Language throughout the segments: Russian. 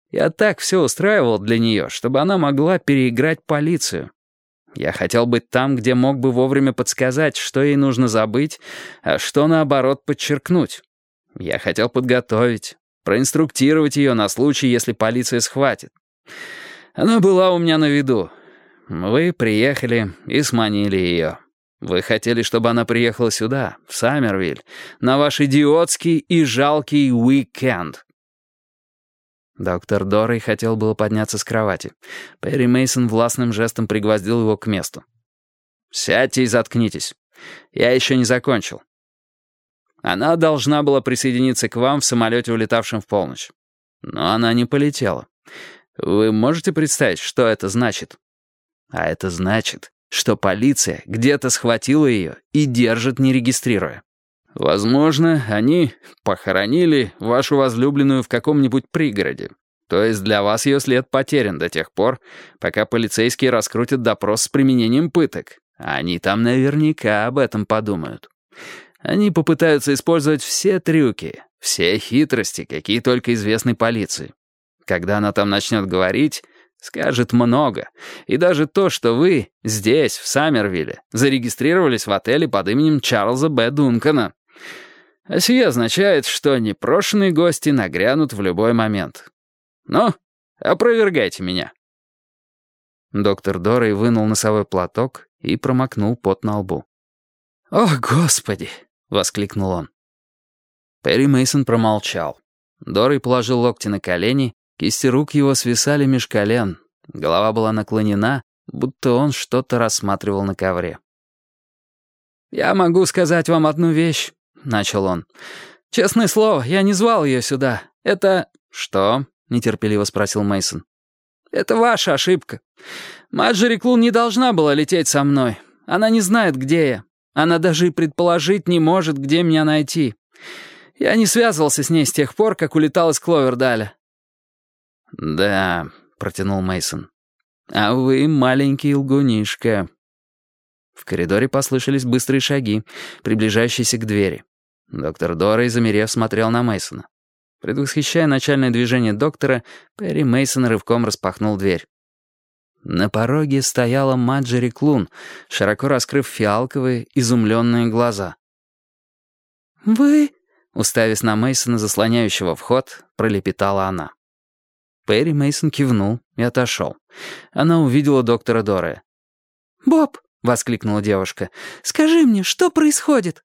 Я так все устраивал для нее, чтобы она могла переиграть полицию. Я хотел быть там, где мог бы вовремя подсказать, что ей нужно забыть, а что, наоборот, подчеркнуть. Я хотел подготовить, проинструктировать ее на случай, если полиция схватит. Она была у меня на виду. Вы приехали и сманили ее. Вы хотели, чтобы она приехала сюда, в Саммервиль, на ваш идиотский и жалкий уикенд. Доктор Дорей хотел было подняться с кровати. Перри Мейсон властным жестом пригвоздил его к месту. «Сядьте и заткнитесь. Я еще не закончил. Она должна была присоединиться к вам в самолете, улетавшем в полночь. Но она не полетела. Вы можете представить, что это значит? А это значит, что полиция где-то схватила ее и держит, не регистрируя. Возможно, они похоронили вашу возлюбленную в каком-нибудь пригороде. То есть для вас ее след потерян до тех пор, пока полицейские раскрутят допрос с применением пыток. Они там наверняка об этом подумают. Они попытаются использовать все трюки, все хитрости, какие только известны полиции. Когда она там начнет говорить, скажет много. И даже то, что вы здесь, в Саммервилле, зарегистрировались в отеле под именем Чарльза Б. Дункана. А сие означает, что непрошенные гости нагрянут в любой момент. Ну, опровергайте меня». Доктор Дорей вынул носовой платок и промокнул пот на лбу. «О, Господи!» — воскликнул он. Перри Мейсон промолчал. Дорей положил локти на колени, кисти рук его свисали меж колен, голова была наклонена, будто он что-то рассматривал на ковре. «Я могу сказать вам одну вещь», — начал он. «Честное слово, я не звал ее сюда. Это...» «Что?» — нетерпеливо спросил Мейсон. «Это ваша ошибка. Марджери Клун не должна была лететь со мной. Она не знает, где я. Она даже и предположить не может, где меня найти. Я не связывался с ней с тех пор, как улетал из Кловердаля». «Да», — протянул Мейсон. «А вы маленький лгунишка». В коридоре послышались быстрые шаги, приближающиеся к двери. Доктор Дорей, замерев, смотрел на Мейсона. Предвосхищая начальное движение доктора, Перри Мейсон рывком распахнул дверь. На пороге стояла Марджери Клун, широко раскрыв фиалковые, изумленные глаза. «Вы...» — уставясь на Мейсона, заслоняющего вход, пролепетала она. Перри Мейсон кивнул и отошел. Она увидела доктора Дорея. «Боб!» — воскликнула девушка. «Скажи мне, что происходит?»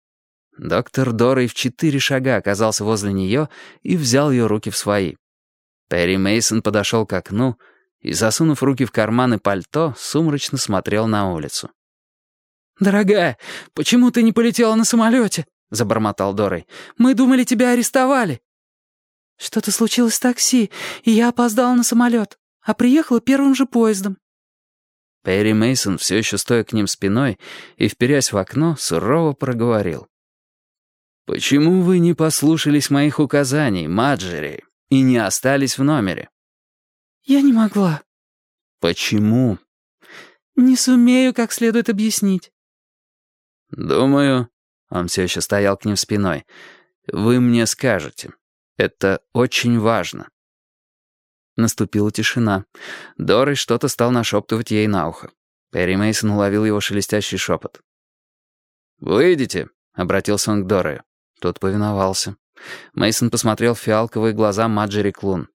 Доктор Дорей в 4 шага оказался возле нее и взял ее руки в свои. Перри Мейсон подошел к окну и, засунув руки в карманы пальто, сумрачно смотрел на улицу. «Дорогая, почему ты не полетела на самолете?» — забормотал Дорей. «Мы думали, тебя арестовали». «Что-то случилось с такси, и я опоздала на самолет, а приехала первым же поездом». Перри Мейсон, все еще стоя к ним спиной и вперясь в окно, сурово проговорил. «Почему вы не послушались моих указаний, Марджери, и не остались в номере?» «Я не могла». «Почему?» «Не сумею как следует объяснить». «Думаю...» — он все еще стоял к ним спиной. «Вы мне скажете. Это очень важно». Наступила тишина. Дорей что-то стал нашептывать ей на ухо. Перри Мейсон уловил его шелестящий шепот. «Выйдите», — обратился он к Дорею. Тот повиновался. Мейсон посмотрел в фиалковые глаза Марджери Клун.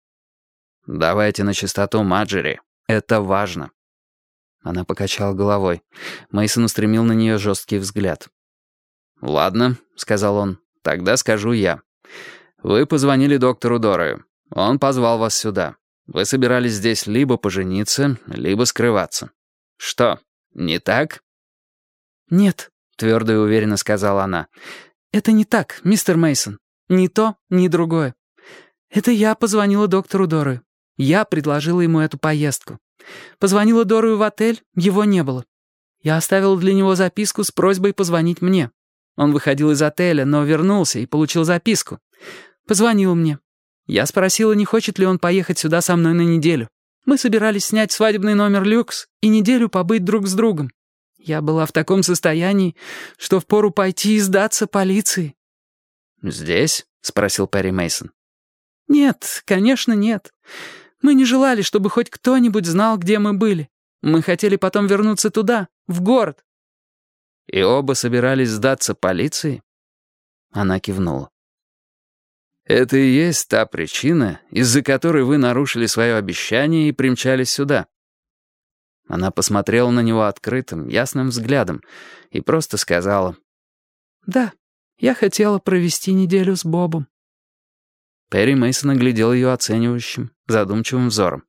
«Давайте на чистоту, Марджери. Это важно». Она покачала головой. Мейсон устремил на нее жесткий взгляд. «Ладно», — сказал он, — «тогда скажу я. Вы позвонили доктору Дорею. Он позвал вас сюда. Вы собирались здесь либо пожениться, либо скрываться. Что, не так?» «Нет», — твердо и уверенно сказала она. «Это не так, мистер Мейсон. Ни то, ни другое. Это я позвонила доктору Дорею. Я предложила ему эту поездку. Позвонила Дорею в отель, его не было. Я оставила для него записку с просьбой позвонить мне. Он выходил из отеля, но вернулся и получил записку. Позвонил мне. Я спросила, не хочет ли он поехать сюда со мной на неделю. Мы собирались снять свадебный номер люкс и неделю побыть друг с другом. Я была в таком состоянии, что впору пойти и сдаться полиции». «Здесь?» — спросил Перри Мейсон. «Нет, конечно, нет. Мы не желали, чтобы хоть кто-нибудь знал, где мы были. Мы хотели потом вернуться туда, в город». «И оба собирались сдаться полиции?» Она кивнула. «Это и есть та причина, из-за которой вы нарушили свое обещание и примчались сюда». Она посмотрела на него открытым, ясным взглядом и просто сказала: «Да, я хотела провести неделю с Бобом». Перри Мейсон оглядел ее оценивающим, задумчивым взором.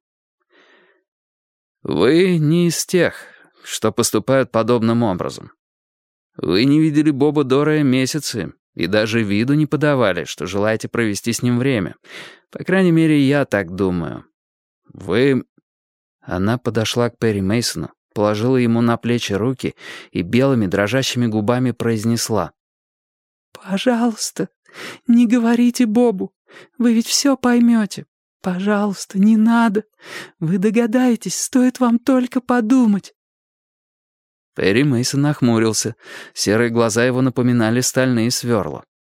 «Вы не из тех, что поступают подобным образом. Вы не видели Боба Дорая месяцы и даже виду не подавали, что желаете провести с ним время. По крайней мере, я так думаю. Вы...» Она подошла к Перри Мейсону, положила ему на плечи руки и белыми дрожащими губами произнесла: «Пожалуйста, не говорите Бобу. Вы ведь все поймете. Пожалуйста, не надо. Вы догадаетесь, стоит вам только подумать». Перри Мейсон нахмурился. Серые глаза его напоминали стальные сверла.